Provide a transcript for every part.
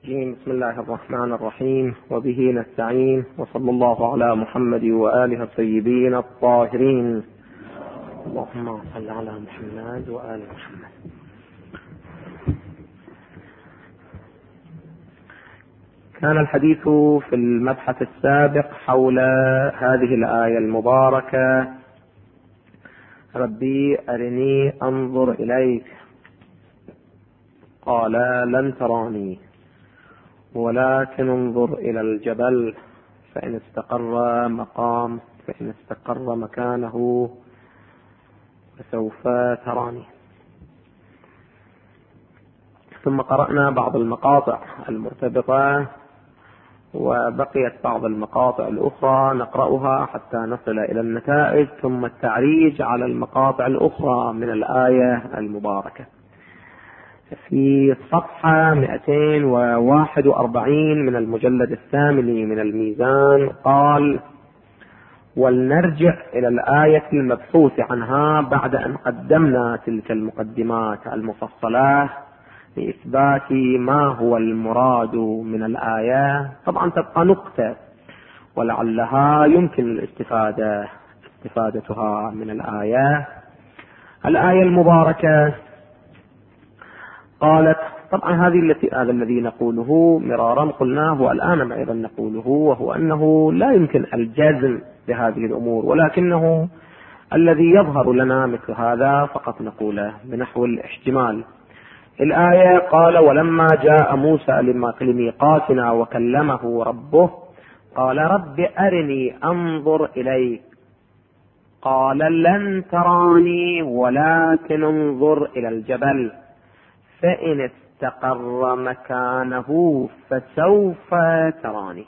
بسم الله الرحمن الرحيم، وبه نستعين، وصلى الله على محمد وآله الطيبين الطاهرين. اللهم صل على محمد وآل محمد. كان الحديث في المبحث السابق حول هذه الآية المباركة: ربي أرني أنظر إليك، قال لن تراني ولكن انظر إلى الجبل فإن استقر مكانه فسوف تراني. ثم قرأنا بعض المقاطع المرتبطة، وبقيت بعض المقاطع الأخرى نقرأها حتى نصل إلى النتائج، ثم التعريج على المقاطع الأخرى من الآية المباركة. في الصفحة 241 من المجلد الثامن من الميزان قال: ولنرجع إلى الآية المبحوث عنها بعد أن قدمنا تلك المقدمات المفصلة لإثبات ما هو المراد من الآية. طبعا تبقى نقطة ولعلها يمكن استفادتها من الآية المباركة. قالت، طبعا هذا الذي نقوله مرارا قلناه والآن أيضا نقوله، وهو أنه لا يمكن الجزم بهذه الأمور، ولكنه الذي يظهر لنا مثل هذا فقط نقوله بنحو الاحتمال. الآية قال: ولما جاء موسى لميقاتنا وكلمه ربه قال رب أرني أنظر إليك، قال لن تراني ولكن انظر إلى الجبل فإن استقر مكانه فسوف تراني.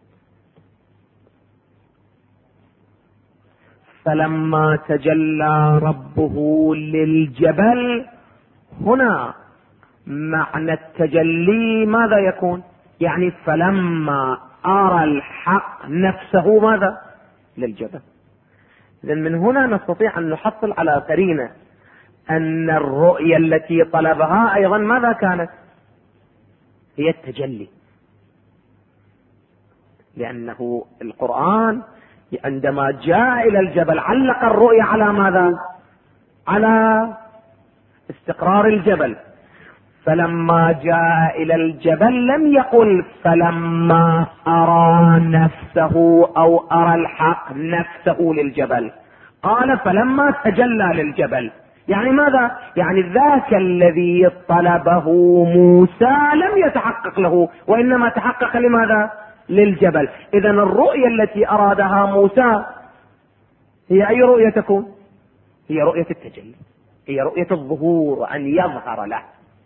فلما تجلى ربه للجبل، هنا معنى التجلي ماذا يكون؟ يعني فلما أرى الحق نفسه ماذا؟ للجبل. إذن من هنا نستطيع أن نحصل على قرينة أن الرؤية التي طلبها أيضا ماذا كانت؟ هي التجلي، لأنه القرآن عندما جاء إلى الجبل علق الرؤية على ماذا؟ على استقرار الجبل. فلما جاء إلى الجبل لم يقل فلما أرى نفسه أو أرى الحق نفسه للجبل، قال فلما تجلى للجبل. يعني ماذا؟ يعني ذاك الذي طلبه موسى لم يتحقق له، وإنما تحقق لماذا؟ للجبل. إذن الرؤية التي أرادها موسى هي أي رؤية تكون؟ هي رؤية التجلي، هي رؤية الظهور وأن يظهر له.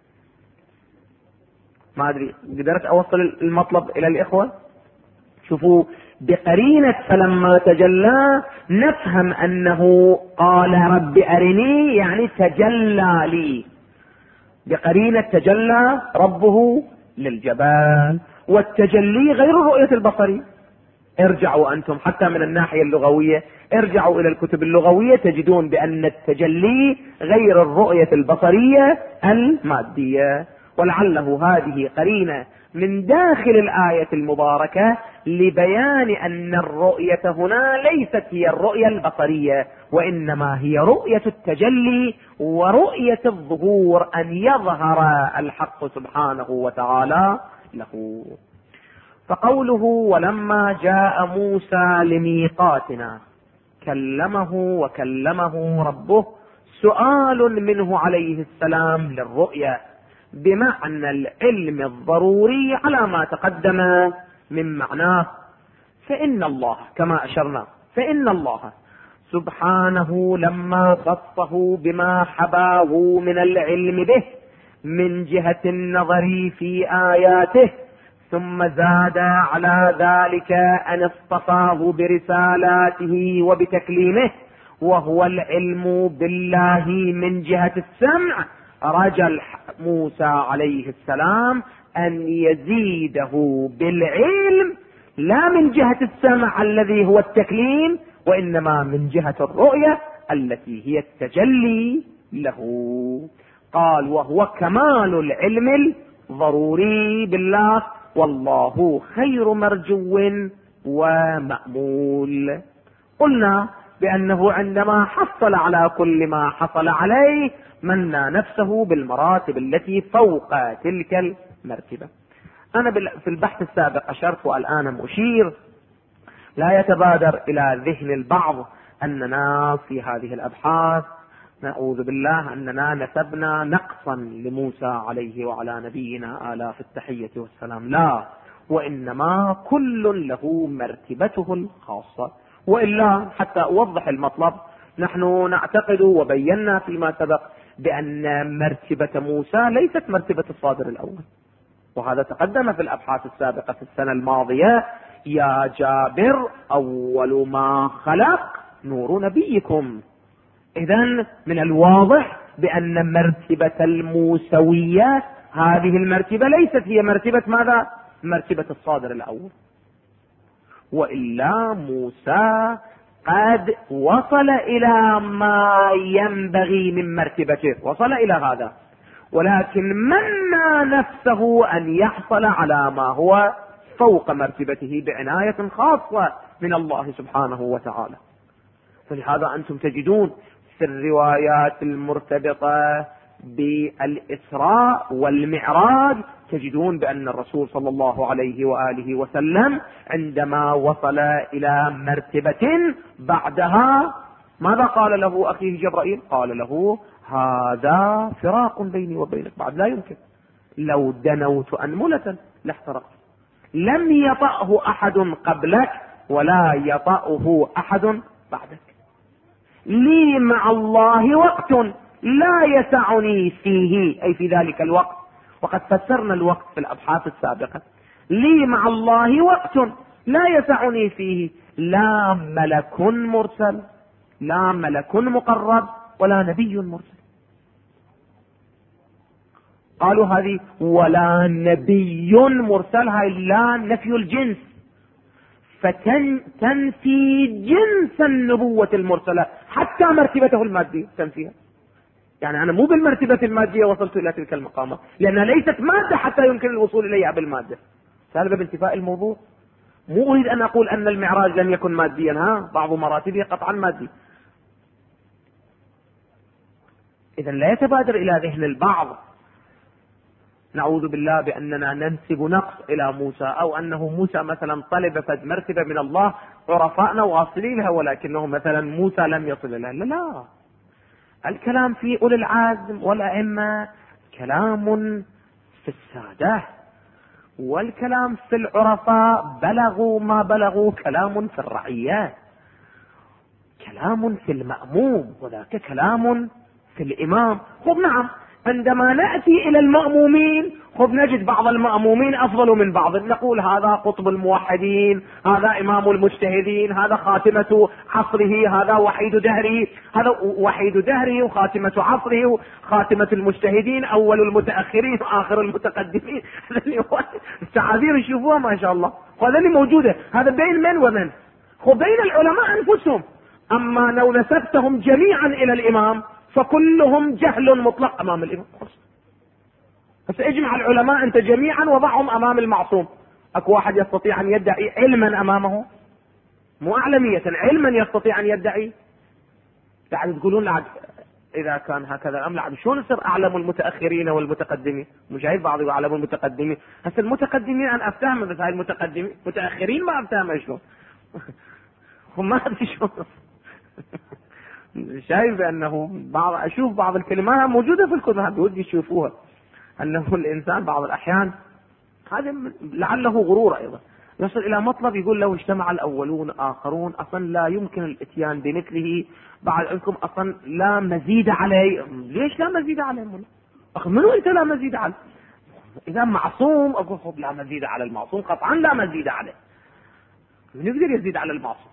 ما أدري قدرت أوصل المطلب إلى الإخوة؟ شوفوا، بقرينة فلما تجلى نفهم أنه قال رب أرني يعني تجلى لي، بقرينة تجلى ربه للجبال. والتجلي غير الرؤية البصرية. ارجعوا أنتم حتى من الناحية اللغوية، ارجعوا إلى الكتب اللغوية تجدون بأن التجلي غير الرؤية البصرية المادية. ولعله هذه قرينة من داخل الآية المباركة لبيان أن الرؤية هنا ليست هي الرؤية البصرية، وإنما هي رؤية التجلي ورؤية الظهور، أن يظهر الحق سبحانه وتعالى له. فقوله ولما جاء موسى لميقاتنا وكلمه ربه سؤال منه عليه السلام للرؤية بمعنى العلم الضروري على ما تقدم من معناه. فإن الله كما أشرنا، فإن الله سبحانه لما خصه بما حباه من العلم به من جهة النظر في آياته، ثم زاد على ذلك أن اصطفاه برسالاته وبتكليمه وهو العلم بالله من جهة السمع، رجى موسى عليه السلام أن يزيده بالعلم لا من جهة السمع الذي هو التكليم، وإنما من جهة الرؤية التي هي التجلي له. قال وهو كمال العلم ضروري بالله، والله خير مرجو ومأمول. قلنا بأنه عندما حصل على كل ما حصل عليه منى نفسه بالمراتب التي فوق تلك المرتبة. أنا في البحث السابق أشرت والآن أشير، لا يتبادر إلى ذهن البعض أننا في هذه الأبحاث نعوذ بالله أننا نسبنا نقصا لموسى عليه وعلى نبينا آلاف التحية والسلام، لا، وإنما كل له مرتبته الخاصة. وإلا حتى أوضح المطلب، نحن نعتقد وبينا فيما سبق بأن مرتبة موسى ليست مرتبة الصادر الأول، وهذا تقدم في الأبحاث السابقة في السنة الماضية. يا جابر أول ما خلق نور نبيكم. إذن من الواضح بأن مرتبة الموسوية هذه المرتبة ليست هي مرتبة ماذا؟ مرتبة الصادر الأول. وإلا موسى قد وصل إلى ما ينبغي من مرتبته، وصل إلى هذا، ولكن منى نفسه أن يحصل على ما هو فوق مرتبته بعناية خاصة من الله سبحانه وتعالى. فلهذا أنتم تجدون في الروايات المرتبطة بالإسراء والمعراج تجدون بأن الرسول صلى الله عليه وآله وسلم عندما وصل إلى مرتبة بعدها ماذا قال له أخيه جبرائيل؟ قال له هذا فراق بيني وبينك، بعد لا يمكن، لو دنوت أنملة لاحترقت. لم يطأه أحد قبلك ولا يطأه أحد بعدك. لي مع الله وقت لا يسعني فيه، أي في ذلك الوقت، وقد فسرنا الوقت في الأبحاث السابقة. لي مع الله وقت لا يسعني فيه لا ملك مرسل، لا ملك مقرب، ولا نبي مرسل. قالوا هذه ولا نبي مرسل، هاي لا نفي الجنس، فتنفي جنس النبوة المرسلة حتى مرتبته المادية تنفيها. يعني أنا مو بالمرتبة المادية وصلت إلى تلك المقامة، لأنها ليست مادة حتى يمكن الوصول إليها بالمادة. سالب بانتفاء الموضوع. مو أريد أن أقول أن المعراج لم يكن ماديا، بعض مراتبه قطعا مادي. إذا لا يتبادر إلى ذهن البعض نعوذ بالله بأننا ننسب نقص إلى موسى، أو أنه موسى مثلا طلب فد مرتبة من الله عرفائنا واصلين لها ولكنه مثلا موسى لم يصل لها. لا، الكلام في أولي العزم والأئمة كلام في السادة، والكلام في العرفاء بلغوا ما بلغوا كلام في الرعية، كلام في المأموم وذاك كلام في الإمام. خب نعم، عندما نأتي إلى المأمومين خب نجد بعض المأمومين أفضل من بعض، نقول هذا قطب الموحدين، هذا إمام المجتهدين، هذا خاتمة عصره، هذا وحيد دهره، هذا وحيد دهره وخاتمة عصره، خاتمة المجتهدين، أول المتأخرين وآخر المتقدمين. التعابير يشوفوها ما شاء الله، وهذا اللي موجودة، هذا بين من ومن؟ خب بين العلماء أنفسهم. أما لو نسبتهم جميعا إلى الإمام فكلهم جهل مطلق أمام الإمام. بس اجمع العلماء أنت جميعا وضعهم أمام المعصوم، أكو واحد يستطيع أن يدعي علما أمامه؟ مو أعلمية، علما يستطيع أن يدعي؟ قاعد تقولون لعد إذا كان هكذا الأمر لعد شو نصير أعلم المتأخرين والمتقدمين؟ مجاهد بعض أعلم المتقدمين، هسه المتقدمين أنا أفتهم، بس هاي المتقدمين متأخرين ما أفتهم شلون. هم ما أدري شلون. شايف أنه أشوف بعض الكلمات موجودة في الكتب ودي يشوفوها، أنه الإنسان بعض الأحيان هذا لعله غرور أيضا يصل إلى مطلب يقول لو اجتمع الأولون آخرون أصلا لا يمكن الاتيان بمثله، بعد عندكم أصلا لا مزيد عليه. ليش لا مزيد عليه؟ أخي منو أنت لا مزيد عليه؟ إذا معصوم أقول خب لا مزيد على المعصوم، قطعا لا مزيد عليه، من يقدر يزيد على المعصوم؟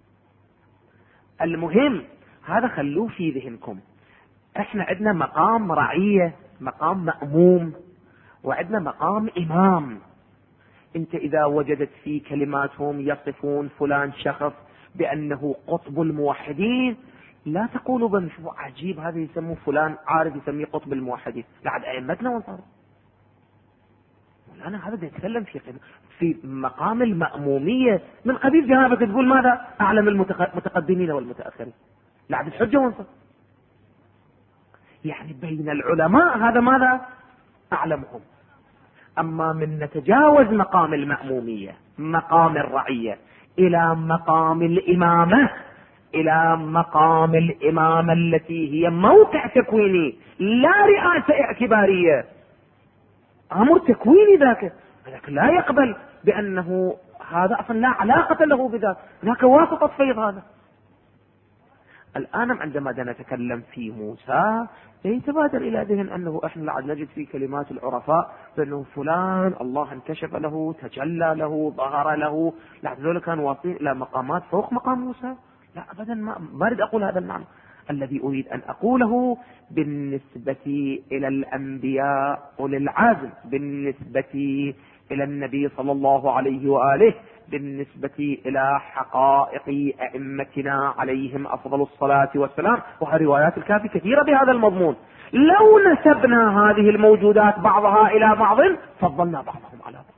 المهم هذا خلوه في ذهنكم. احنا عندنا مقام رعية، مقام مأموم، وعندنا مقام إمام. انت اذا وجدت في كلماتهم يصفون فلان شخص بأنه قطب الموحدين، لا تقولوا بل شو عجيب هذا يسموه فلان عارف يسميه قطب الموحدين، لعد أئمتنا وانصاروا. أنا هذا يتكلم في مقام المأمومية من قبيل جنابك تقول ماذا؟ أعلم المتقدمين والمتأخرين. لعب الحجة وانصر. يعني بين العلماء هذا ماذا؟ أعلمهم. أما من نتجاوز مقام المأمومية، مقام الرعية، إلى مقام الإمامة، إلى مقام الإمامة التي هي موقع تكويني لا رئاسة اعتبارية، أمر تكويني ذاك لا يقبل بأنه هذا أصلا لا علاقة له بذاك، هناك واسطة فيض. هذا الآن عندما نتكلم في موسى يتبادر إلى ذهن أنه إحنا لعد نجد في كلمات العرفاء بأنه فلان الله انكشف له، تجلى له، ظهر له، لعد ذلك كانوا واصلين إلى مقامات فوق مقام موسى. لا أبدا، ما أريد أقول هذا المعنى. الذي أريد أن أقوله بالنسبة إلى الأنبياء وللعزم، بالنسبة إلى النبي صلى الله عليه وآله، بالنسبة إلى حقائق أئمتنا عليهم أفضل الصلاة والسلام، وهالروايات الكافية كثيرة بهذا المضمون. لو نسبنا هذه الموجودات بعضها إلى بعض فضلنا بعضهم على بعض.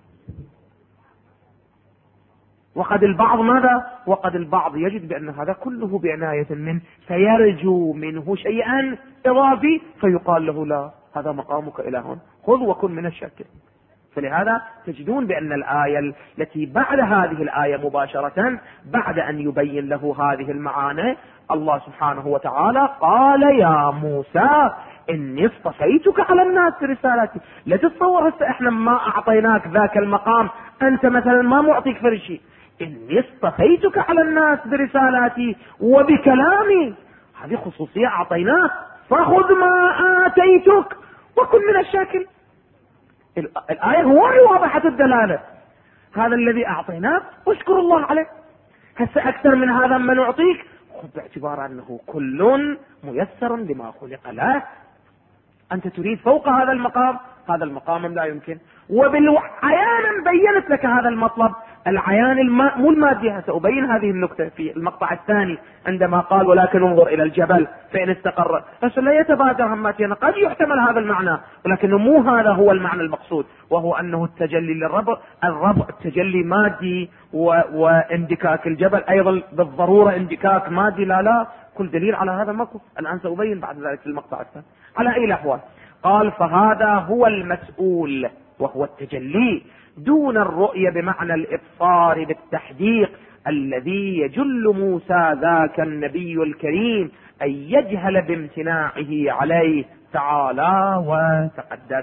وقد البعض ماذا؟ وقد البعض يجد بأن هذا كله بعناية منه، فيرجو منه شيئا إضافي فيقال له لا، هذا مقامك إلى هون، خذ وكن من الشاكر. فلهذا تجدون بأن الآية التي بعد هذه الآية مباشرة، بعد أن يبين له هذه المعاني، الله سبحانه وتعالى قال يا موسى إني اصطفيتك على الناس برسالتي. لا تتصور هسه احنا ما أعطيناك ذاك المقام، أنت مثلا ما معطيك فرشي. إني اصطفيتك على الناس برسالاتي وبكلامي، هذه خصوصية أعطيناك، فخذ ما آتيتك وكن من الشاكر. الآية هو واضحة الدلالة، هذا الذي أعطيناك واشكر الله عليه. هسه أكثر من هذا ما نعطيك خذ باعتبار أنه كل ميسر لما خلق له. أنت تريد فوق هذا المقام، هذا المقام لا يمكن. وبالعيان بينت لك هذا المطلب، العيان مو المادي. سأبين هذه النكتة في المقطع الثاني عندما قال ولكن انظر إلى الجبل فإن استقر. بس لا يتبادر هماتنا، قد يحتمل هذا المعنى، ولكنه مو هذا هو المعنى المقصود، وهو أنه التجلي للرب، الرب التجلي مادي، واندكاك الجبل أيضا بالضرورة اندكاك مادي. لا كل دليل على هذا ماكو. الآن سأبين بعد ذلك في المقطع الثاني. على أي الأحوال قال فهذا هو المسؤول وهو التجلي دون الرؤية بمعنى الإبصار بالتحديق، الذي يجل موسى ذاك النبي الكريم أن يجهل بامتناعه عليه تعالى وتقدس.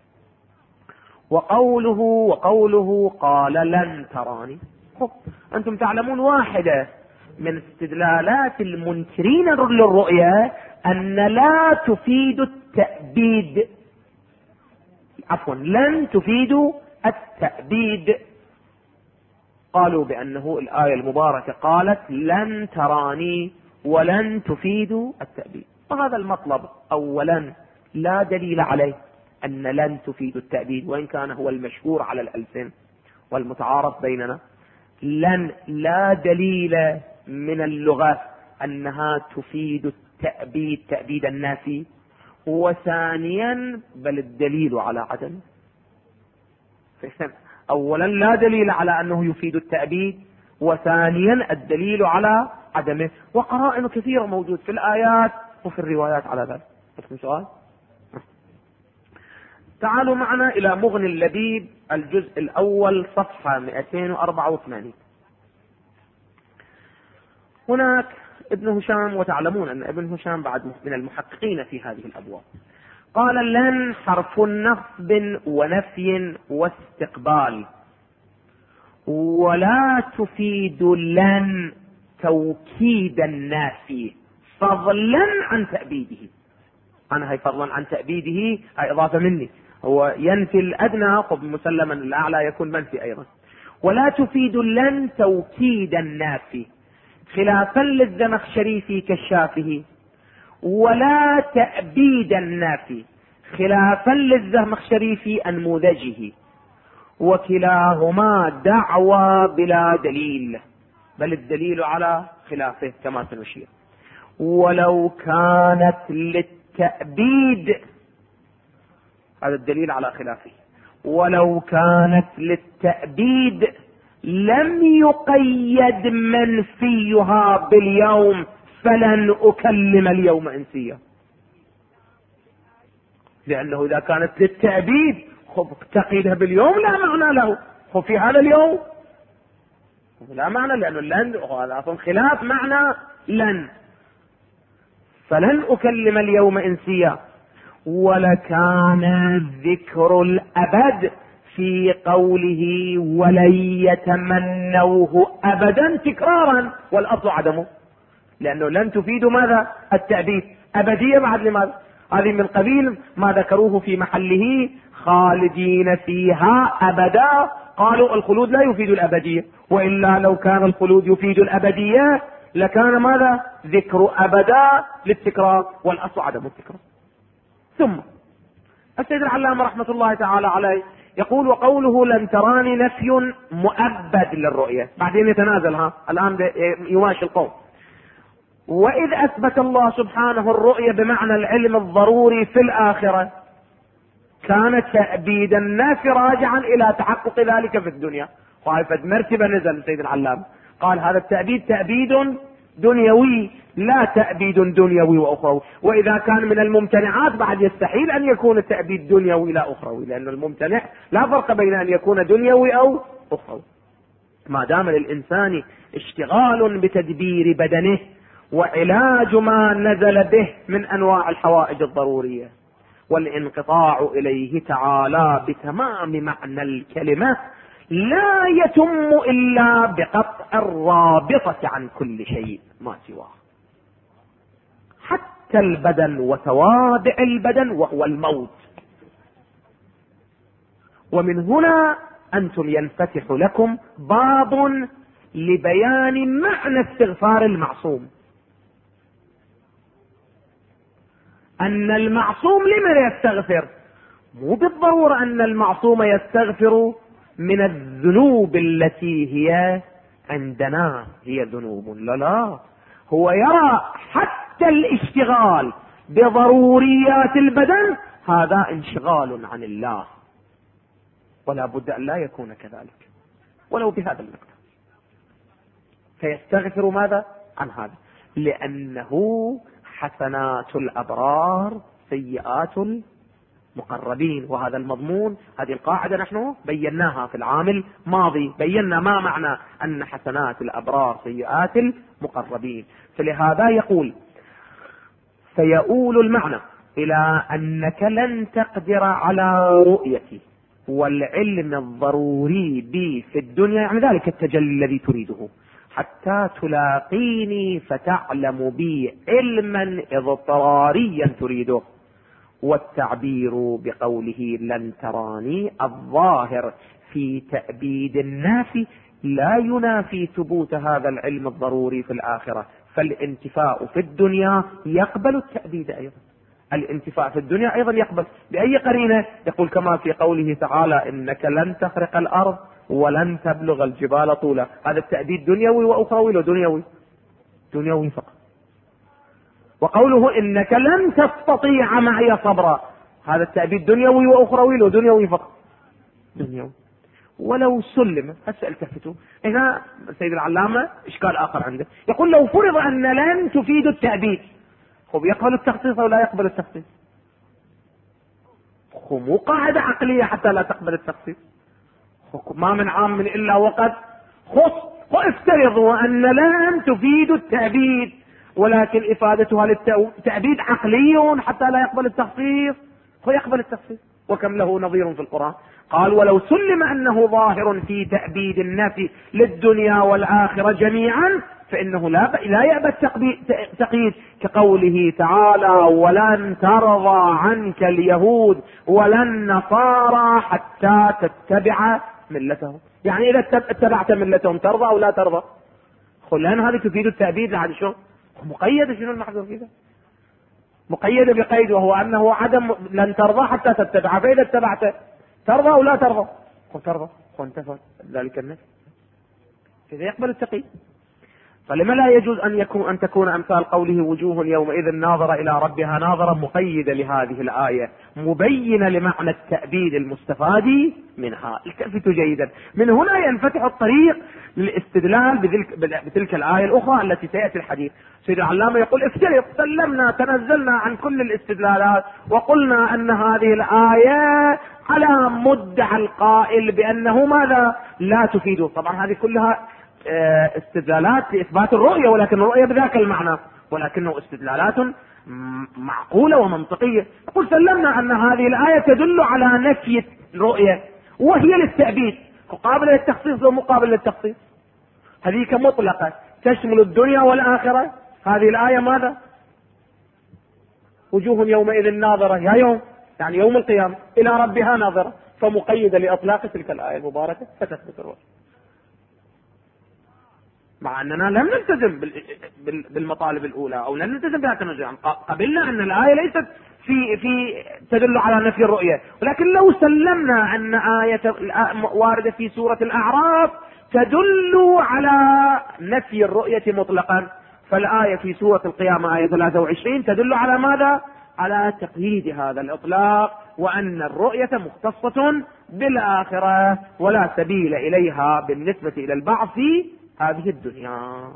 وقوله قال لن تراني. أنتم تعلمون واحدة من استدلالات المنكرين للرؤية أن لا تفيد التأبيد، عفوا لن تفيد التأبيد. قالوا بأنه الآية المباركة قالت لن تراني ولن تفيد التأبيد، وهذا المطلب أولا لا دليل عليه أن لن تفيد التأبيد، وإن كان هو المشهور على الألسن والمتعارف بيننا. لن لا دليل من اللغة أنها تفيد التأبيد تأبيد النافي. وثانيا بل الدليل على عدم. أولا لا دليل على أنه يفيد التأبيد، وثانيا الدليل على عدمه، وقرائن كثيرة موجود في الآيات وفي الروايات على ذلك. لكم سؤال؟ تعالوا معنا إلى مغني اللبيب الجزء الأول صفحة 284. هناك ابن هشام، وتعلمون أن ابن هشام بعد من المحققين في هذه الأبواب. قال لن حرف نصب ونفي واستقبال، ولا تفيد لن توكيد النافي فضلا عن تأبيده. أنا هي فضلا عن تأبيده هي إضافة مني، هو ينفي الأدنى قبل مسلما الأعلى يكون منفي أيضا. ولا تفيد لن توكيد النافي خلافا للزمخشري في كشافه، ولا تأبيد النافي خلافا للزمخشري في أنموذجه، وكلاهما دعوى بلا دليل، بل الدليل على خلافه كما سنشير. ولو كانت للتأبيد، هذا الدليل على خلافه. ولو كانت للتأبيد لم يقيد منفيها باليوم، فلن أكلم اليوم إنسيا. لأنه إذا كانت للتأبيد تقيدها باليوم لا معنى له، في هذا اليوم لا معنى، لأنه لن هذا أصلا خلاف معنى لن، فلن أكلم اليوم إنسيا. ولكان ذكر الأبد في قوله ولن يتمنوه أبدا تكرارا، والأصل عدمه، لأنه لن تفيد ماذا؟ التأبيد. أبدية بعد لماذا؟ هذه من قبيل ما ذكروه في محله خالدين فيها أبدا، قالوا الخلود لا يفيد الأبدية، وإلا لو كان الخلود يفيد الأبدية لكان ماذا؟ ذكر أبدا للتكرار، والأصل عدم التكرار. ثم السيد العلامة رحمة الله تعالى عليه يقول وقوله لن تراني نفي مؤبد للرؤية، بعدين يتنازل الآن يماشي القول. وإذ أثبت الله سبحانه الرؤية بمعنى العلم الضروري في الآخرة، كان تأبيد الناس راجعا إلى تحقق ذلك في الدنيا. وعرفت مرتبة نزل سيد العلامة قال هذا التأبيد تأبيد دنيوي لا تأبيد دنيوي وأخروي، وإذا كان من الممتنعات بعد يستحيل أن يكون التأبيد دنيوي لا أخروي، لأن الممتنع لا فرق بين أن يكون دنيوي أو أخروي. ما دام للإنسان اشتغال بتدبير بدنه وعلاج ما نزل به من أنواع الحوائج الضرورية والانقطاع إليه تعالى بتمام معنى الكلمة، لا يتم إلا بقطع الرابطة عن كل شيء ما سواه، حتى البدن وتوابع البدن وهو الموت. ومن هنا أنتم ينفتح لكم باب لبيان معنى استغفار المعصوم، أن المعصوم لمن يستغفر؟ مو بالضرورة أن المعصوم يستغفر من الذنوب التي هي عندنا هي ذنوب، لا، هو يرى حتى الاشتغال بضروريات البدن هذا انشغال عن الله، ولا بد أن لا يكون كذلك ولو بهذا المقدار. فيستغفر ماذا؟ عن هذا، لأنه حسنات الأبرار سيئات المقربين، وهذا المضمون هذه القاعدة نحن بيناها في العام الماضي، بينا ما معنى أن حسنات الأبرار سيئات المقربين. فلهذا يقول فيؤول المعنى إلى أنك لن تقدر على رؤيتي والعلم الضروري بي في الدنيا، يعني ذلك التجلي الذي تريده، حتى تلاقيني فتعلم بي علما اضطراريا تريده. والتعبير بقوله لن تراني الظاهر في تأبيد الناس لا ينافي ثبوت هذا العلم الضروري في الآخرة، فالانتفاء في الدنيا يقبل التأبيد أيضا، الانتفاء في الدنيا أيضا يقبل. بأي قرينة؟ يقول كما في قوله تعالى إنك لن تخرق الأرض ولن تبلغ الجبال طولا، هذا التأبيد دنيوي وأخروي ودنيوي دنيوي فقط. وقوله إنك لن تستطيع معي صبرا، هذا التأبيد دنيوي وأخروي ودنيوي فقط دنيوي. ولو سلم، هسه التفتوا هنا سيد العلامة إشكال آخر عنده، يقول لو فرض أن لن تفيد التأبيد، خب يقبل التخصيص أو لا يقبل التخصيص؟ خب مو قاعدة عقلية حتى لا تقبل التخصيص، ما من عام إلا وقد خص. وافترضوا أن لن تفيد التأبيد، ولكن إفادتها للتأبيد عقلي حتى لا يقبل التخصيص، ويقبل التخصيص. وكم له نظير في القرآن، قال ولو سلم أنه ظاهر في تأبيد النفي للدنيا والآخرة جميعا فإنه لا يأبى التقييد، كقوله تعالى ولن ترضى عنك اليهود ولا النصارى حتى تتبع ملتهم، يعني إذا اتبعت ملتهم ترضى أو لا ترضى؟ لأن هذه تفيد التأبيد لعد شو مقيدة، شنو المحذور فيها؟ مقيدة بقيد، وهو أنه عدم لن ترضى حتى تتبع، فإذا اتبعت ترضى أو لا ترضى؟ ترضى، وانتفى ذلك النفي، إذا يقبل التقييد. فلما لا يجوز أن تكون أمثال قوله وجوه يومئذ ناظرة إلى ربها ناظرة مقيدة لهذه الآية مبينة لمعنى التأبيد المستفاد منها. التفتوا جيدا، من هنا ينفتح الطريق للاستدلال بتلك الآية الأخرى التي سيأتي الحديث. سيد العلامة يقول افترض سلمنا تنزلنا عن كل الاستدلالات وقلنا أن هذه الآية على مدعى القائل بأنه ماذا لا تفيده. طبعا هذه كلها استدلالات لإثبات الرؤية، ولكن الرؤية بذاك المعنى، ولكنه استدلالات معقولة ومنطقية. يقول سلمنا أن هذه الآية تدل على نفي الرؤية وهي للتأبيد، قابلة للتخصيص ومقابل للتخصيص. هذه مطلقة تشمل الدنيا والآخرة. هذه الآية ماذا؟ وجوه يومئذ ناظرة، يا يوم يعني يوم القيامة، إلى ربها ناظرة، فمقيدة لإطلاق تلك الآية المباركة فتثبت الرؤية، مع أننا لم نلتزم بالمطالب الأولى أو لم نلتزم بها تنزلا. قبلنا أن الآية ليست في تدل على نفي الرؤية، ولكن لو سلمنا أن آية واردة في سورة الأعراف تدل على نفي الرؤية مطلقا، فالآية في سورة القيامة آية 23 تدل على ماذا؟ على تقييد هذا الإطلاق، وأن الرؤية مختصة بالآخرة ولا سبيل إليها بالنسبة إلى البعض في هذه الدنيا.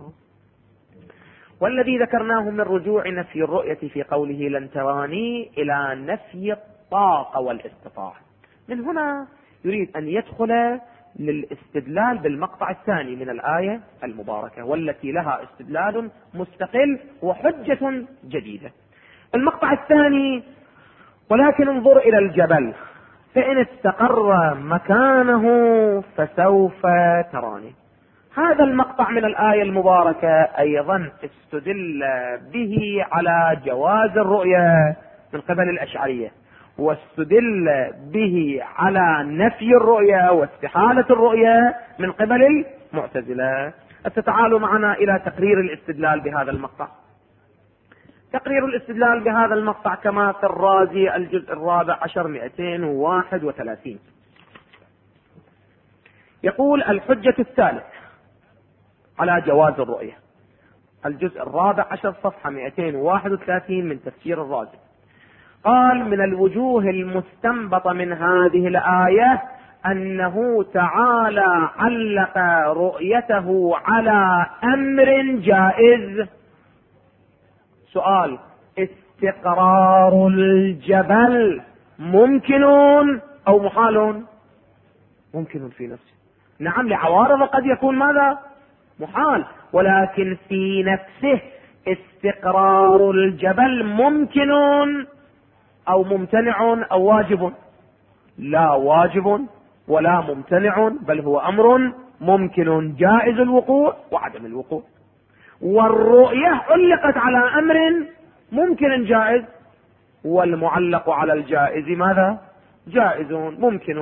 والذي ذكرناه من رجوع نفي الرؤية في قوله لن تراني إلى نفي الطاقة والاستطاعة، من هنا يريد أن يدخل للاستدلال بالمقطع الثاني من الآية المباركة، والتي لها استدلال مستقل وحجة جديدة. المقطع الثاني: ولكن انظر إلى الجبل فإن استقر مكانه فسوف تراني. هذا المقطع من الآية المباركة أيضا استدل به على جواز الرؤية من قبل الأشعرية، واستدل به على نفي الرؤية واستحالة الرؤية من قبل المعتزلة. تعالوا معنا إلى تقرير الاستدلال بهذا المقطع. تقرير الاستدلال بهذا المقطع كما في الرازي الجزء 14 231. يقول: الحجة الثالث على جواز الرؤية، الجزء 14 صفحة 231 من تفسير الرازي. قال: من الوجوه المستنبطة من هذه الآية أنه تعالى علق رؤيته على أمر جائز. سؤال: استقرار الجبل ممكن أو محال؟ ممكن في نفسه، نعم، لعوارض قد يكون ماذا؟ محال، ولكن في نفسه استقرار الجبل ممكن أو ممتنع أو واجب؟ لا واجب ولا ممتنع، بل هو أمر ممكن جائز الوقوع وعدم الوقوع. والرؤية علقت على أمر ممكن جائز، والمعلق على الجائز ماذا؟ جائز ممكن،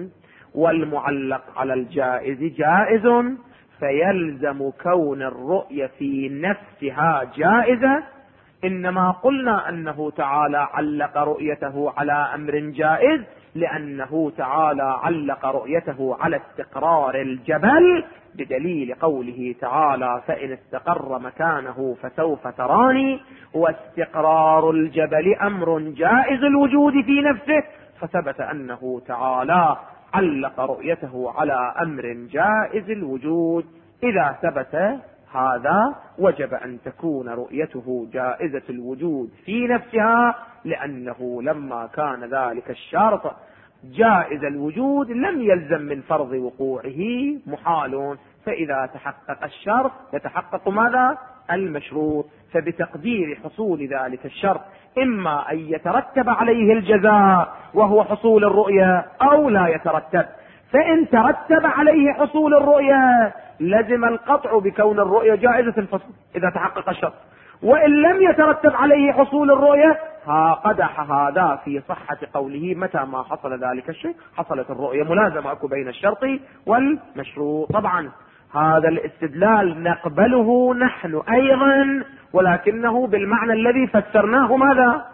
والمعلق على الجائز جائز، فيلزم كون الرؤية في نفسها جائزة. إنما قلنا أنه تعالى علق رؤيته على أمر جائز لأنه تعالى علق رؤيته على استقرار الجبل بدليل قوله تعالى: فإن استقر مكانه فسوف تراني. واستقرار الجبل أمر جائز الوجود في نفسه، فثبت أنه تعالى علق رؤيته على أمر جائز الوجود. إذا ثبت هذا وجب أن تكون رؤيته جائزة الوجود في نفسها، لأنه لما كان ذلك الشرط جائز الوجود لم يلزم من فرض وقوعه محال، فإذا تحقق الشرط يتحقق ماذا؟ المشروط. فبتقدير حصول ذلك الشرط إما أن يترتب عليه الجزاء وهو حصول الرؤية أو لا يترتب. فإن ترتب عليه حصول الرؤية لزم القطع بكون الرؤية جائزة الفصل إذا تحقق الشرط، وإن لم يترتب عليه حصول الرؤية قدح هذا في صحة قوله: متى ما حصل ذلك الشيء حصلت الرؤية. ملازمة أكو بين الشرط والمشروط. طبعا هذا الاستدلال نقبله نحن أيضا، ولكنه بالمعنى الذي فسرناه ماذا؟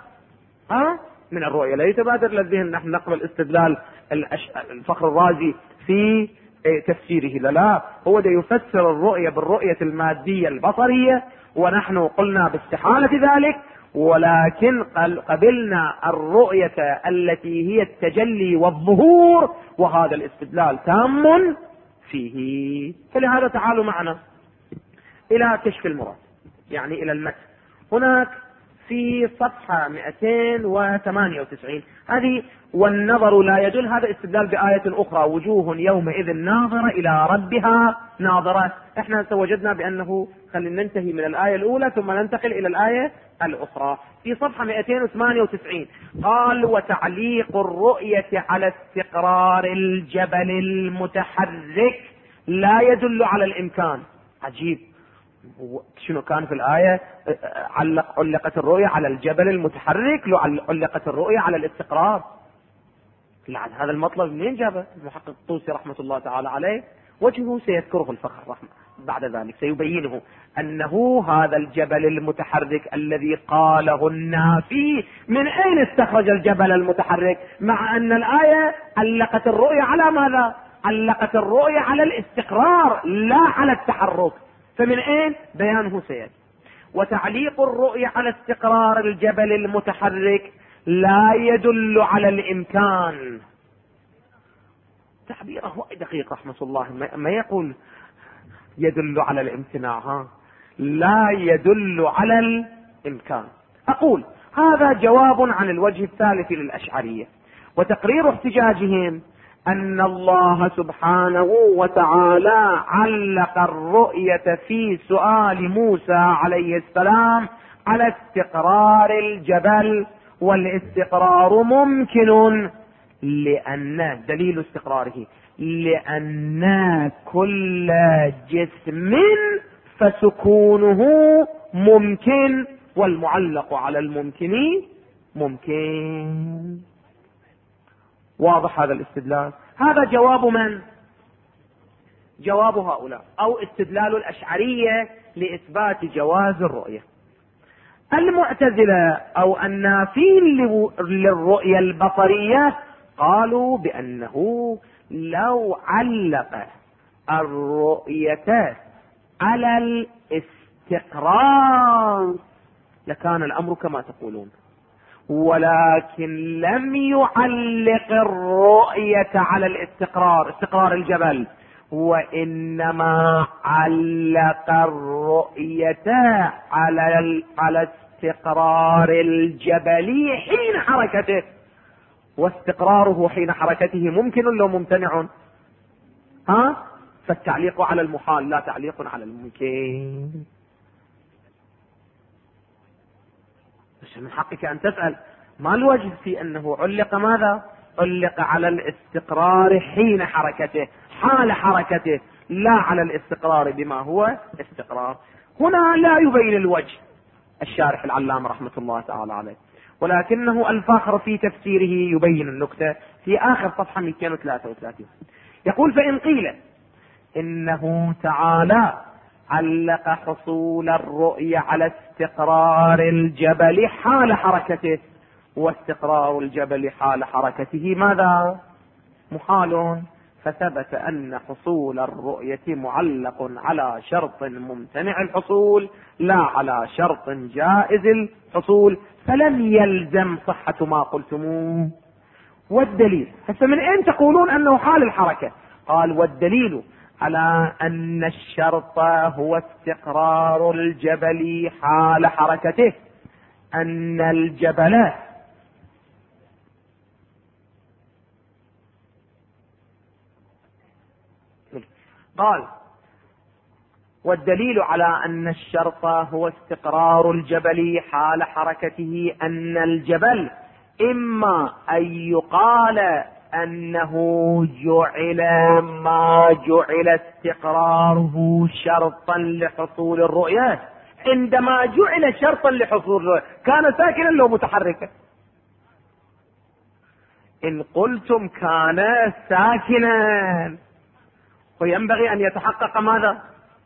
من الرؤية. لا يتبادر للذهن نحن نقبل استدلال الفخر الرازي في تفسيره. لا، هو ده يفسر الرؤية بالرؤية المادية البصرية، ونحن قلنا باستحالة ذلك، ولكن قبلنا الرؤية التي هي التجلي والظهور، وهذا الاستدلال تام فيه. فلهذا تعالوا معنا إلى كشف المراد، يعني إلى المتن. هناك في صفحة 298 هذه: والنظر لا يدل، هذا استدلال بآية أخرى: وجوه يومئذ ناظرة إلى ربها ناظرة. احنا وجدنا بأنه خلينا ننتهي من الآية الأولى ثم ننتقل إلى الآية الأخرى. في صفحة 298 قال: وتعليق الرؤية على استقرار الجبل المتحرك لا يدل على الإمكان. عجيب، شنو كان في الآية؟ علقت الرؤية على الجبل المتحرك، علقت الرؤية على الاستقرار. لعل هذا المطلب منين جابه المحقق الطوسي رحمة الله تعالى عليه؟ وجهه سيذكره الفخر رحمه بعد ذلك، سيبينه أنه هذا الجبل المتحرك الذي قاله النافي، من أين استخرج الجبل المتحرك؟ مع أن الآية علقت الرؤية على ماذا؟ علقت الرؤية على الاستقرار لا على التحرك، فمن أين؟ بيانه سيأتي. وتعليق الرؤية على استقرار الجبل المتحرك لا يدل على الإمكان. تعبيره دقيق رحمة الله، ما يقول يدل على الامتناع، لا يدل على الإمكان. أقول هذا جواب عن الوجه الثالث للأشعرية، وتقرير احتجاجهم أن الله سبحانه وتعالى علق الرؤية في سؤال موسى عليه السلام على استقرار الجبل، والاستقرار ممكن لأن دليل استقراره لأن كل جسم فسكونه ممكن، والمعلق على الممكن ممكن. واضح هذا الاستدلال؟ هذا جواب من؟ جواب هؤلاء، أو استدلال الأشعرية لإثبات جواز الرؤية. المعتزلة أو النافين للرؤية البصرية قالوا بأنه لو علق الرؤية على الاستقرار لكان الأمر كما تقولون، ولكن لم يعلق الرؤية على الاستقرار، استقرار الجبل، وإنما علق الرؤية على استقرار الجبل حين حركته، واستقراره حين حركته ممكن لو ممتنع؟ فالتعليق على المحال لا تعليق على الممكن. بس من حقك أن تسأل ما الوجه في أنه علق ماذا؟ علق على الاستقرار حين حركته، حال حركته، لا على الاستقرار بما هو استقرار. هنا لا يبين الوجه الشارح العلامة رحمة الله تعالى عليه، ولكنه الفاخر في تفسيره يبين النكتة في آخر صفحة 233. يقول: فإن قيل إنه تعالى علق حصول الرؤية على استقرار الجبل حال حركته، واستقرار الجبل حال حركته ماذا؟ محال، فثبت أن حصول الرؤية معلق على شرط ممتنع الحصول لا على شرط جائز الحصول، فلم يلزم صحة ما قلتموه. والدليل، هسه من أين تقولون أنه حال الحركة؟ قال: والدليل على أن الشرط هو استقرار الجبل حال حركته أن الجبل قال: والدليل على أن الشرط هو استقرار الجبل حال حركته أن الجبل إما أن يقال أنه جعل ما جعل استقراره شرطا لحصول الرؤية، عندما جعل شرطا لحصول الرؤية كان ساكنا لو متحركا. إن قلتم كان ساكنا وينبغي أن يتحقق ماذا؟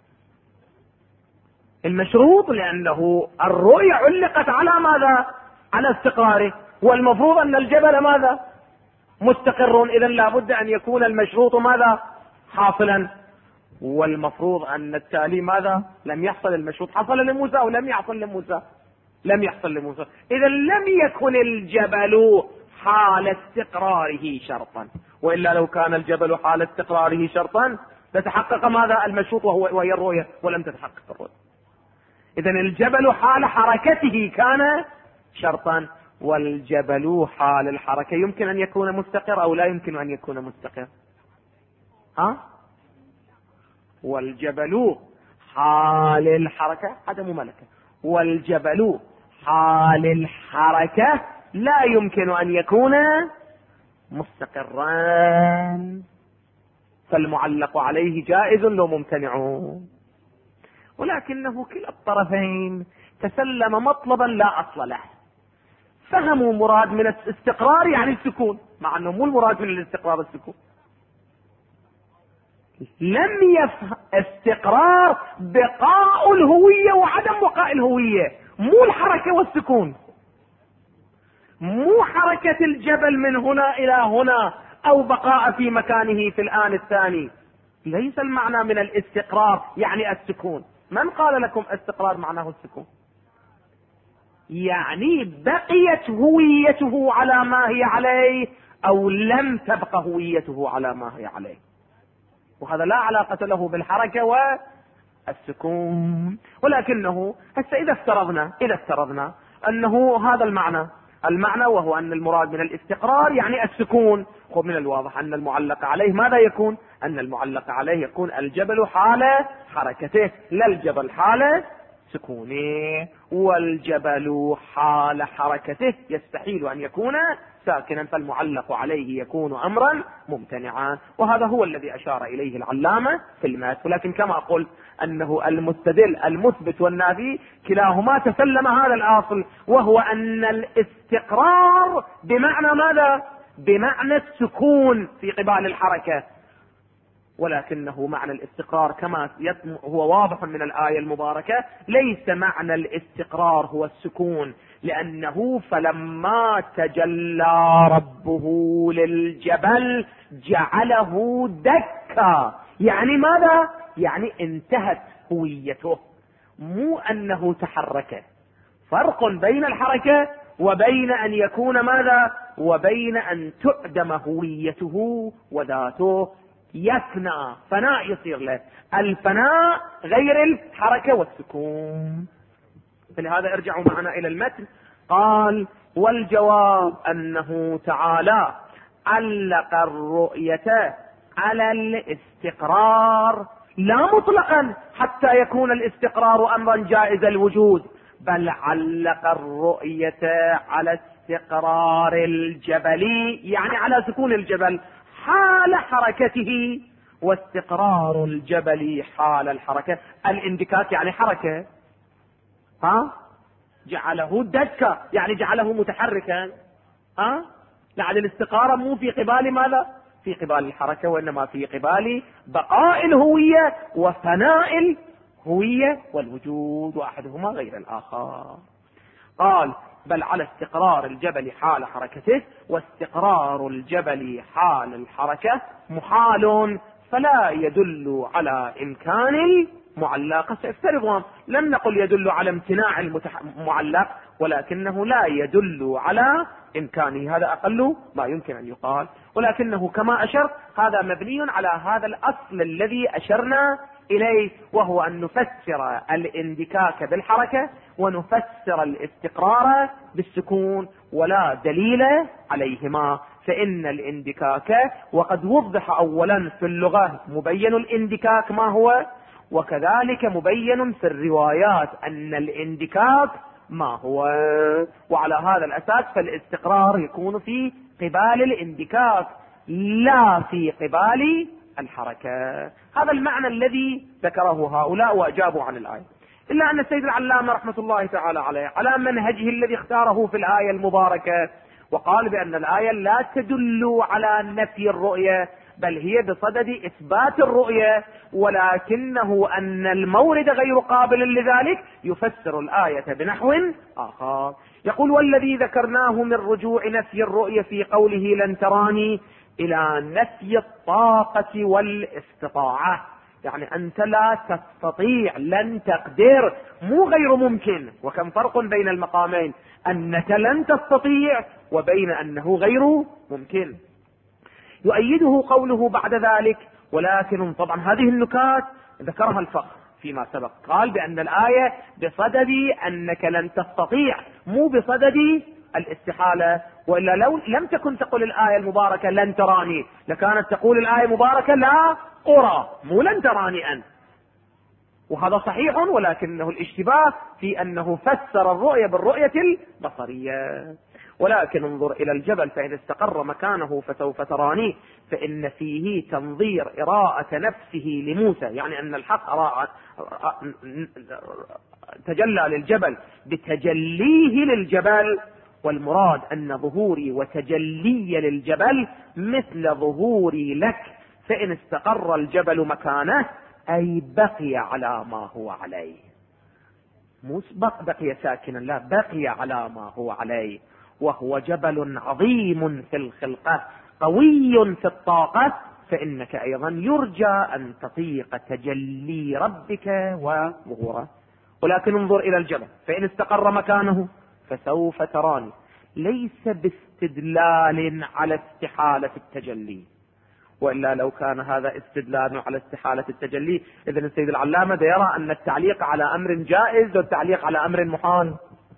المشروط، لأنه الرؤية علقت على ماذا؟ على استقراره، والمفروض أن الجبل ماذا؟ مستقر، إذن لابد أن يكون المشروط ماذا؟ حاصلا، والمفروض أن التالي ماذا؟ لم يحصل المشروط، حصل لموسى أو لم يحصل لموسى؟ لم يحصل لموسى. إذا لم يكن الجبل حال استقراره شرطا، وإلا لو كان الجبل حال استقراره شرطا لتحقق ماذا؟ المشروط وهي الرؤية، ولم تتحقق الرؤية. إذا الجبل حال حركته كان شرطا، والجبل حال الحركة يمكن أن يكون مستقر أو لا يمكن أن يكون مستقر؟ والجبل حال الحركة عدم ملكة، والجبل حال الحركة لا يمكن أن يكون مستقرا، فالمعلق عليه جائز لو ممتنع، ولكنه كلا الطرفين تسلم مطلبا لا أصل له، فهموا مراد من الاستقرار يعني السكون، مع أنه مو المراد من الاستقرار السكون. لم يفهم استقرار بقاء الهوية وعدم بقاء الهوية، مو الحركة والسكون، مو حركة الجبل من هنا إلى هنا أو بقاء في مكانه في الآن الثاني. ليس المعنى من الاستقرار يعني السكون. من قال لكم استقرار معناه السكون؟ يعني بقيت هويته على ما هي عليه أو لم تبقى هويته على ما هي عليه، وهذا لا علاقة له بالحركة والسكون. ولكنه هسه إذا افترضنا أنه هذا المعنى وهو أن المراد من الاستقرار يعني السكون، ومن الواضح أن المعلق عليه ماذا يكون؟ أن المعلق عليه يكون الجبل حال حركته لا الجبل حال سكونه، والجبل حال حركته يستحيل أن يكون ساكنا، فالمعلق عليه يكون أمرا ممتنعا، وهذا هو الذي أشار إليه العلامة في الماث. ولكن كما قلت أنه المستدل المثبت والنافي كلاهما تسلم هذا الأصل، وهو أن الاستقرار بمعنى ماذا؟ بمعنى السكون في قبال الحركة، ولكنه معنى الاستقرار كما هو واضح من الآية المباركة ليس معنى الاستقرار هو السكون، لأنه فلما تجلى ربه للجبل جعله دكا، يعني ماذا؟ يعني انتهت هويته، مو أنه تحرك. فرق بين الحركة وبين أن يكون ماذا؟ وبين أن تعدم هويته وذاته، يفنى، فناء يصير له. الفناء غير الحركة والسكون. فلهذا ارجعوا معنا إلى المتن. قال: والجواب أنه تعالى علق الرؤية على الاستقرار لا مطلقا حتى يكون الاستقرار أمرا جائز الوجود، بل علق الرؤية على استقرار الجبل، يعني على سكون الجبل حال حركته، واستقرار الجبل حال الحركة. الاندكاك يعني حركة، جعله دكة يعني جعله متحركا، لعل الاستقرار مو في قبال ماذا؟ في قبال الحركة، وإنما في قبال بقاء الهوية وفناء الهوية والوجود، وأحدهما غير الآخر. قال: بل على استقرار الجبل حال حركته، واستقرار الجبل حال الحركة محال، فلا يدل على إمكان المعلق. سيفترضون لم نقل يدل على امتناع المعلق، ولكنه لا يدل على إمكانه، هذا أقل ما يمكن أن يقال. ولكنه كما أشرت هذا مبني على هذا الأصل الذي أشرنا إليه، وهو أن نفسر الاندكاك بالحركة ونفسر الاستقرار بالسكون، ولا دليل عليهما. فإن الاندكاك وقد وضح أولا في اللغة مبين الاندكاك ما هو، وكذلك مبين في الروايات أن الاندكاك ما هو، وعلى هذا الأساس فالاستقرار يكون في قبال الاندكاك لا في قبال الحركة. هذا المعنى الذي ذكره هؤلاء وأجابوا عن الآية. إلا أن السيد العلامة رحمة الله تعالى عليه على منهجه الذي اختاره في الآية المباركة، وقال بأن الآية لا تدل على نفي الرؤية، بل هي بصدد إثبات الرؤية، ولكنه أن المورد غير قابل لذلك يفسر الآية بنحو آخر. يقول: والذي ذكرناه من رجوع نفي الرؤية في قوله لن تراني إلى نفي الطاقة والاستطاعة، يعني أنت لا تستطيع، لن تقدر، مو غير ممكن. وكم فرق بين المقامين، أنك لن تستطيع وبين أنه غير ممكن. يؤيده قوله بعد ذلك: ولكن طبعا هذه النكات ذكرها الفقه فيما سبق، قال بأن الآية بصدد أنك لن تستطيع، مو بصدد الاستحالة. وإلا لو لم تكن تقول الآية المباركة لن تراني، لكانت تقول الآية المباركة لا أرى، مو لن تراني أنت. وهذا صحيح، ولكنه الاشتباه في أنه فسر الرؤية بالرؤية البصرية. ولكن انظر إلى الجبل فإن استقر مكانه فسوف تراني، فإن فيه تنظير إراءة نفسه لموسى، يعني أن الحق تجلى للجبل بتجليه للجبل، والمراد أن ظهوري وتجلي للجبل مثل ظهوري لك، فإن استقر الجبل مكانه أي بقي على ما هو عليه، مو بقي ساكنا، لا، بقي على ما هو عليه، وهو جبل عظيم في الخلقة قوي في الطاقة، فإنك أيضا يرجى أن تطيق تجلي ربك وظهوره. ولكن انظر إلى الجبل فإن استقر مكانه فسوف تراني، ليس باستدلال على استحالة التجلي، وإلا لو كان هذا استدلال على استحالة التجلي إذن السيد العلامة يرى أن التعليق على أمر جائز والتعليق على أمر محال.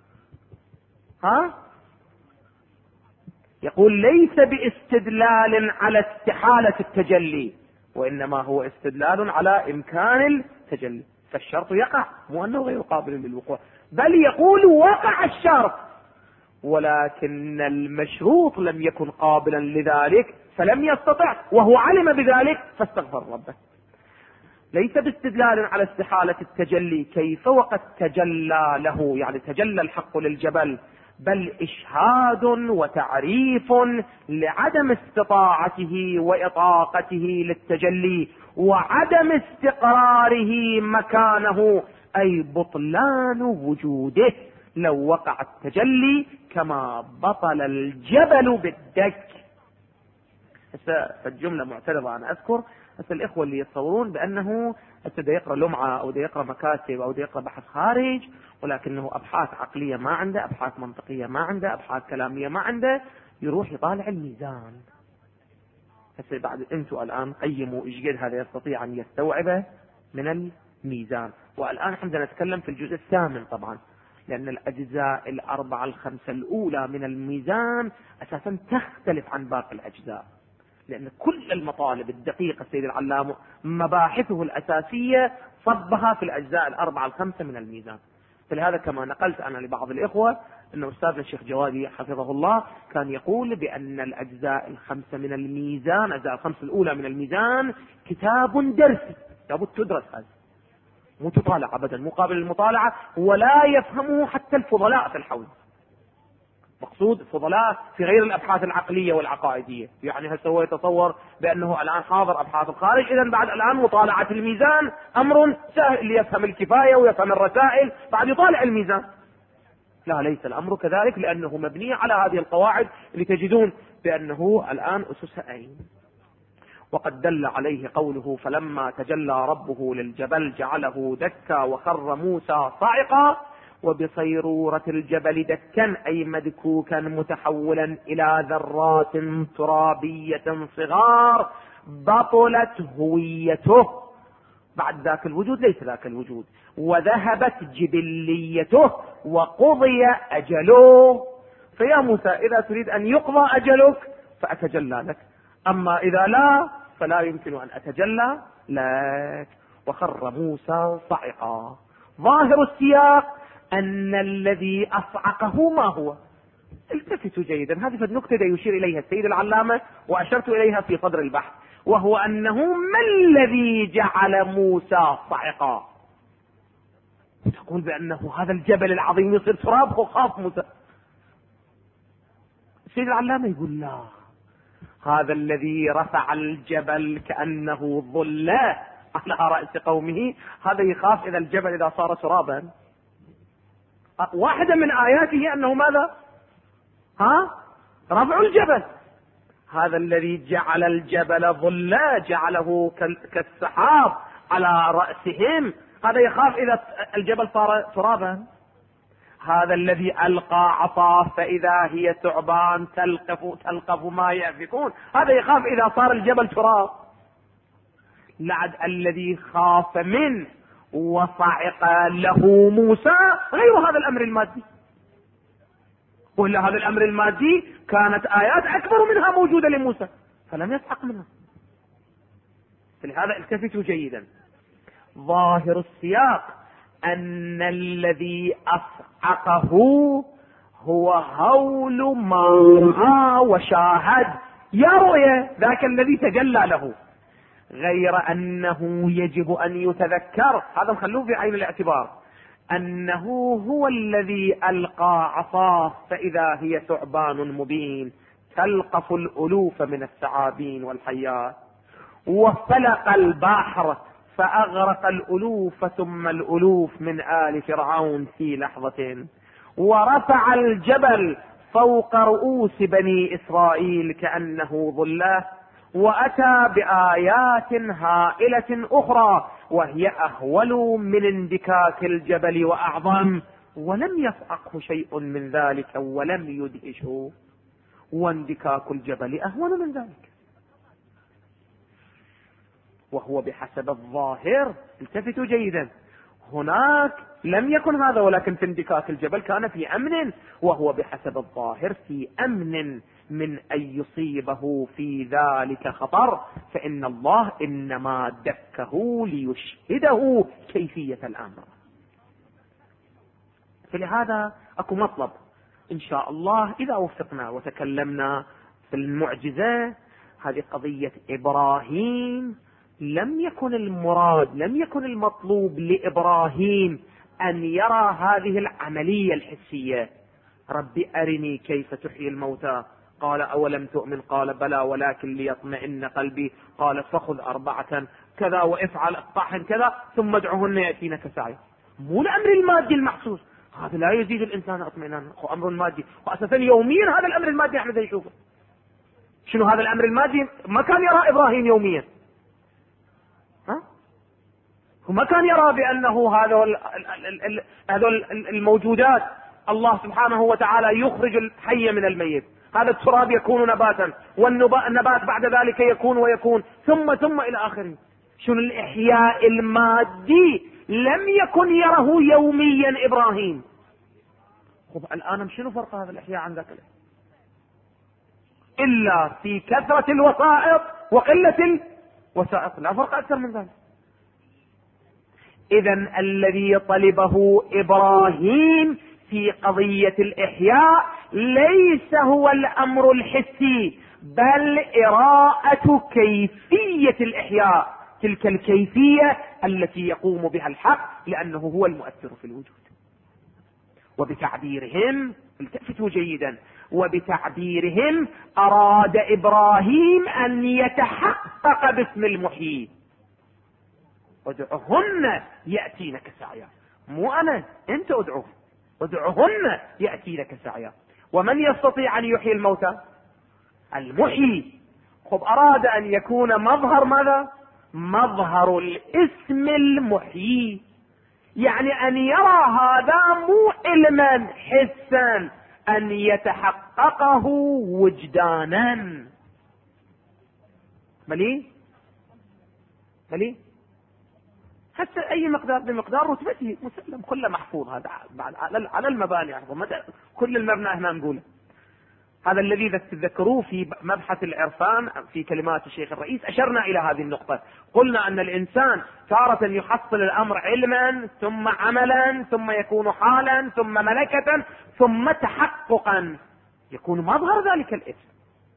يقول ليس باستدلال على استحالة التجلي، وإنما هو استدلال على إمكان التجلي، فالشرط يقع، مو أنه غير قابل للوقوع، بل يقول وقع الشرط، ولكن المشروط لم يكن قابلا لذلك فلم يستطع، وهو علم بذلك فاستغفر ربه. ليس باستدلال على استحالة التجلي كيف وقد تجلى له، يعني تجلى الحق للجبل، بل إشهاد وتعريف لعدم استطاعته وإطاقته للتجلي وعدم استقراره مكانه، أي بطلان وجوده لو وقع التجلي كما بطل الجبل بالدك. الجملة معترضة أنا أذكر، بس الإخوة اللي يتصورون بأنه دا يقرأ لمعة أو دا يقرأ مكاتب أو دا يقرأ بحث خارج، ولكنه أبحاث عقلية ما عنده، أبحاث منطقية ما عنده، أبحاث كلامية ما عنده، يروح يطالع الميزان. هسه بعد أنتوا الآن قيموا إيش قد هذا يستطيع أن يستوعبه من الميزان. والآن احنا نتكلم في الجزء الثامن طبعا، لأن الأجزاء الأربعة الخمسة الأولى من الميزان أساسا تختلف عن باقي الأجزاء، لأن كل المطالب الدقيقة السيد العلامة مباحثه الأساسية صبها في الأجزاء الأربعة الخمسة من الميزان. فلهذا كما نقلت أنا لبعض الإخوة أن أستاذنا الشيخ جوادي حفظه الله كان يقول بأن الأجزاء الخمسة من الميزان، الأجزاء الخمسة الأولى من الميزان كتاب درسي، لابد تدرس، هذا مو تطالع أبدا، مقابل المطالعة، ولا يفهمه حتى الفضلاء في الحوزة. مقصود فضلاء في غير الأبحاث العقلية والعقائدية، يعني هسه هو يتصور بأنه الآن حاضر أبحاث الخارج، إذن بعد الآن مطالعة الميزان أمر سهل، اللي يفهم الكفاية ويفهم الرسائل بعد يطالع الميزان. لا، ليس الأمر كذلك، لأنه مبني على هذه القواعد اللي تجدون بأنه الآن أسسها أين. وقد دل عليه قوله: فلما تجلى ربه للجبل جعله دكا وخر موسى صاعقا، وبصيرورة الجبل دكا أي مدكوكا متحولا إلى ذرات ترابية صغار بطلت هويته، بعد ذاك الوجود ليس ذاك الوجود، وذهبت جبليته وقضي أجله. فيا موسى إذا تريد أن يقضى أجلك فأتجلى لك، أما إذا لا فلا يمكن أن أتجلى لك. وخر موسى صعقا. ظاهر السياق أن الذي أصعقه ما هو؟ التفتوا جيدا، هذه النقطة يشير إليها السيد العلامة وأشرت إليها في صدر البحث، وهو أنه ما الذي جعل موسى صعقا؟ تقول بأنه هذا الجبل العظيم يصير تراب وخاف موسى. السيد العلامة يقول لا، هذا الذي رفع الجبل كأنه ظلة على رأس قومه، هذا يخاف إذا الجبل إذا صار ترابا. واحدة من آياته أنه ماذا؟ رفع الجبل. هذا الذي جعل الجبل ظلا جعله كالسحاب على رأسهم، هذا يخاف إذا الجبل صار ترابا. هذا الذي ألقى عصاه فإذا هي ثعبان تلقف ما يأفكون، هذا يخاف إذا صار الجبل تراب. لعد الذي خاف منه وصعق له موسى غير هذا الأمر المادي، ولا هذا الأمر المادي كانت آيات أكبر منها موجودة لموسى فلم يصعق منها. فلهذا التفتوا جيدا، ظاهر السياق أن الذي أصعقه هو هول ما رأى وشاهد، يا رؤيا ذاك الذي تجلى له، غير أنه يجب أن يتذكر، هذا نخلوه في عين الاعتبار، أنه هو الذي ألقى عصاه فإذا هي ثعبان مبين تلقف الألوف من الثعابين والحيات، وفلق البحر فأغرق الألوف ثم الألوف من آل فرعون في لحظة، ورفع الجبل فوق رؤوس بني إسرائيل كأنه ظلة، وأتى بآيات هائلة أخرى وهي أهول من اندكاك الجبل وأعظم، ولم يصعقه شيء من ذلك ولم يدهشه، واندكاك الجبل أهون من ذلك، وهو بحسب الظاهر. التفتوا جيدا، هناك لم يكن هذا، ولكن في اندكاك الجبل كان في أمن، وهو بحسب الظاهر في أمن من أن يصيبه في ذلك خطر، فإن الله إنما دكه ليشهده كيفية الأمر. فلهذا أكو مطلب إن شاء الله إذا وفقنا وتكلمنا في المعجزة، هذه قضية إبراهيم لم يكن المراد، لم يكن المطلوب لإبراهيم أن يرى هذه العملية الحسية، ربي أرني كيف تحيي الموتى، قال أولم تؤمن، قال بلى ولكن ليطمئن قلبي، قال فخذ 4 كذا وافعل اقطعهن كذا ثم ادعهن يأتينك سعيا. مو الأمر المادي المحسوس، هذا لا يزيد الإنسان اطمئنانا، هو أمر مادي، وأساسا يوميا هذا الأمر المادي احنا نشوفه. شنو هذا الأمر المادي؟ ما كان يرى إبراهيم يوميا، وما كان يرى بأنه هذول الموجودات الله سبحانه وتعالى يخرج الحي من الميت، هذا التراب يكون نباتا والنبات بعد ذلك يكون ويكون ثم إلى آخره. شنو الإحياء المادي لم يكن يره يوميا إبراهيم. خب الآن شنو فرق هذا الإحياء عن ذاك إلا في كثرة الوسائط وقلة الوسائط، لا فرق أكثر من ذلك. إذن الذي طلبه إبراهيم في قضية الإحياء ليس هو الأمر الحسي، بل إراءة كيفية الإحياء، تلك الكيفية التي يقوم بها الحق لأنه هو المؤثر في الوجود. وبتعبيرهم، التفتوا جيدا، وبتعبيرهم أراد إبراهيم أن يتحقق باسم المحيي، ادعهن يأتينك سعيا، مو أنا، أنت ادعهن يأتينك سعيا. ومن يستطيع أن يحيي الموتى؟ المحيي. خب أراد أن يكون مظهر ماذا؟ مظهر الاسم المحيي، يعني أن يرى هذا مو علما حسا، أن يتحققه وجدانا. ملي حتى أي مقدار بمقدار رتبته مسلم، كله محفوظ، هذا على المباني، كل المبنى هنا نقوله. هذا الذي تذكروه في مبحث العرفان في كلمات الشيخ الرئيس، أشرنا إلى هذه النقطة، قلنا أن الإنسان تارة يحصل الأمر علما ثم عملا ثم يكون حالا ثم ملكة ثم تحققا، يكون مظهر ذلك الاسم.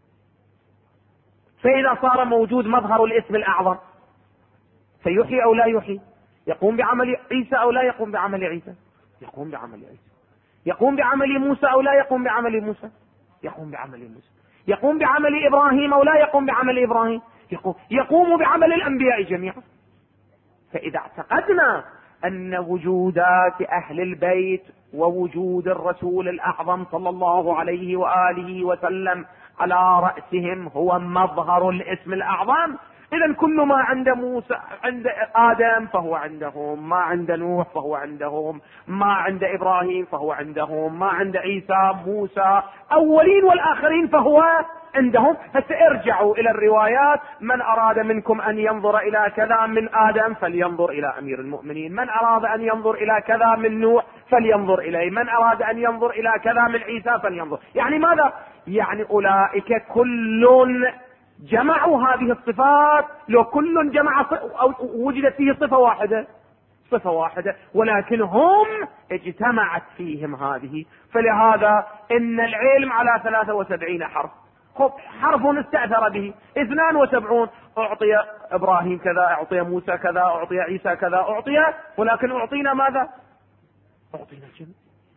فإذا صار موجود مظهر الاسم الأعظم فيحيي أو لا يحيي، يقوم بعمل عيسى أو لا يقوم بعمل عيسى، يقوم بعمل عيسى، يقوم بعمل موسى أو لا يقوم بعمل موسى، يقوم بعمل موسى، يقوم بعمل إبراهيم أو لا يقوم بعمل إبراهيم، يقوم بعمل الأنبياء جميعا. فإذا اعتقدنا أن وجودات أهل البيت ووجود الرسول الأعظم صلى الله عليه وآله وسلم على رأسهم هو مظهر الاسم الأعظم. إذا كل ما عند موسى عند آدم فهو عندهم، ما عند نوح فهو عندهم، ما عند إبراهيم فهو عندهم، ما عند عيسى موسى أولين والآخرين فهو عندهم. فسارجعوا إلى الروايات: من أراد منكم أن ينظر إلى كذا من آدم فلينظر إلى أمير المؤمنين، من أراد أن ينظر إلى كذا من نوح فلينظر إليه، من أراد أن ينظر إلى كذا من عيسى فلينظر. يعني ماذا؟ يعني أولئك كل جمعوا هذه الصفات. لو كل جمع أو وجدت فيه صفة واحدة ولكن هم اجتمعت فيهم هذه. فلهذا إن العلم على 73 حرف. حرف استأثر به 72. أعطي إبراهيم كذا، أعطي موسى كذا، أعطي عيسى كذا، أعطي، ولكن أعطينا ماذا؟ أعطينا الجمع.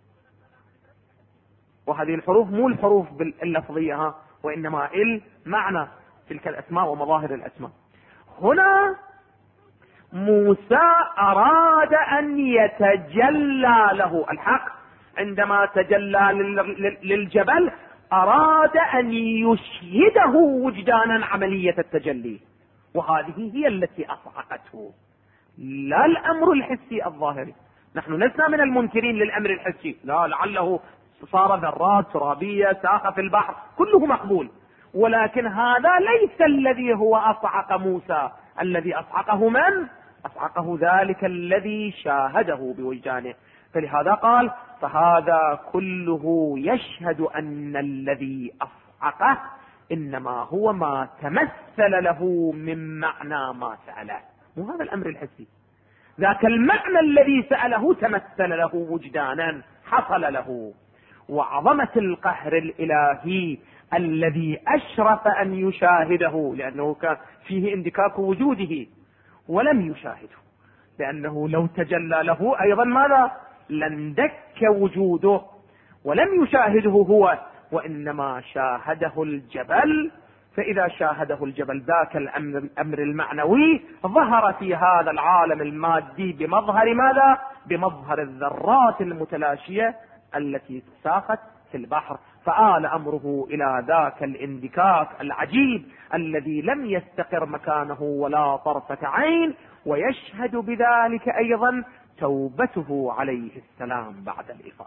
وهذه الحروف مو الحروف اللفظية وإنما المعنى، تلك الأسماء ومظاهر الأسماء. هنا موسى أراد أن يتجلى له الحق، عندما تجلى للجبل أراد أن يشهده وجدانا عملية التجلي، وهذه هي التي أصعقته، لا الأمر الحسي الظاهري. نحن لسنا من المنكرين للأمر الحسي، لا، لعله صار ذرات ترابية ساخة في البحر كله مقبول، ولكن هذا ليس الذي هو أصعق موسى. الذي أصعقه من؟ أصعقه ذلك الذي شاهده بوجدانه. فلهذا قال: فهذا كله يشهد أن الذي أصعقه إنما هو ما تمثل له من معنى ما سأله، مو هذا الأمر الحسي. ذاك المعنى الذي سأله تمثل له وجدانا، حصل له. وعظمة القهر الإلهي الذي أشرف أن يشاهده، لأنه كان فيه اندكاك وجوده ولم يشاهده، لأنه لو تجلى له أيضا ماذا؟ لاندك وجوده، ولم يشاهده هو، وإنما شاهده الجبل. فإذا شاهده الجبل ذاك الأمر المعنوي ظهر في هذا العالم المادي بمظهر ماذا؟ بمظهر الذرات المتلاشية التي ساقت في البحر. فآل أمره إلى ذاك الاندكاك العجيب الذي لم يستقر مكانه ولا طرفة عين. ويشهد بذلك أيضا توبته عليه السلام بعد الإفاقة،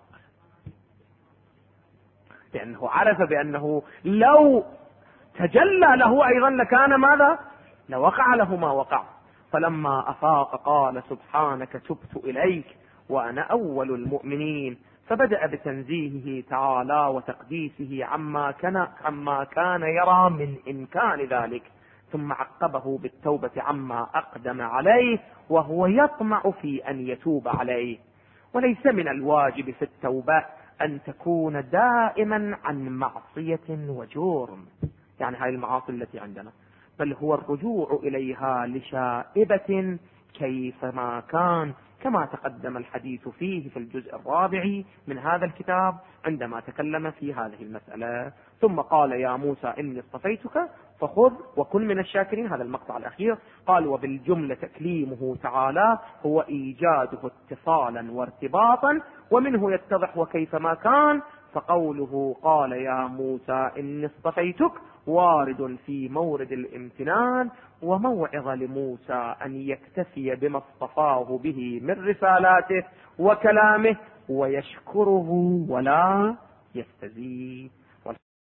لأنه عرف بأنه لو تجلى له أيضا لكان ماذا؟ لوقع له ما وقع. فلما أفاق قال: سبحانك تبت إليك وأنا أول المؤمنين. فبدأ بتنزيهه تعالى وتقديسه عما كان يرى من إمكان ذلك، ثم عقبه بالتوبة عما أقدم عليه، وهو يطمع في أن يتوب عليه. وليس من الواجب في التوبة أن تكون دائما عن معصية وجرم، يعني هاي المعاصي التي عندنا، بل هو الرجوع إليها لشائبة كيفما كان، كما تقدم الحديث فيه في الجزء الرابع من هذا الكتاب عندما تكلم في هذه المسألة. ثم قال: يا موسى إني اصطفيتك فخذ وكن من الشاكرين. هذا المقطع الأخير قال: وبالجملة تكليمه تعالى هو إيجاده اتصالا وارتباطا، ومنه يتضح وكيفما كان. فقوله قال يا موسى إني اصطفيتك وارد في مورد الامتنان وموعظة لموسى أن يكتفي بما اصطفاه به من رسالاته وكلامه ويشكره ولا يستزيد.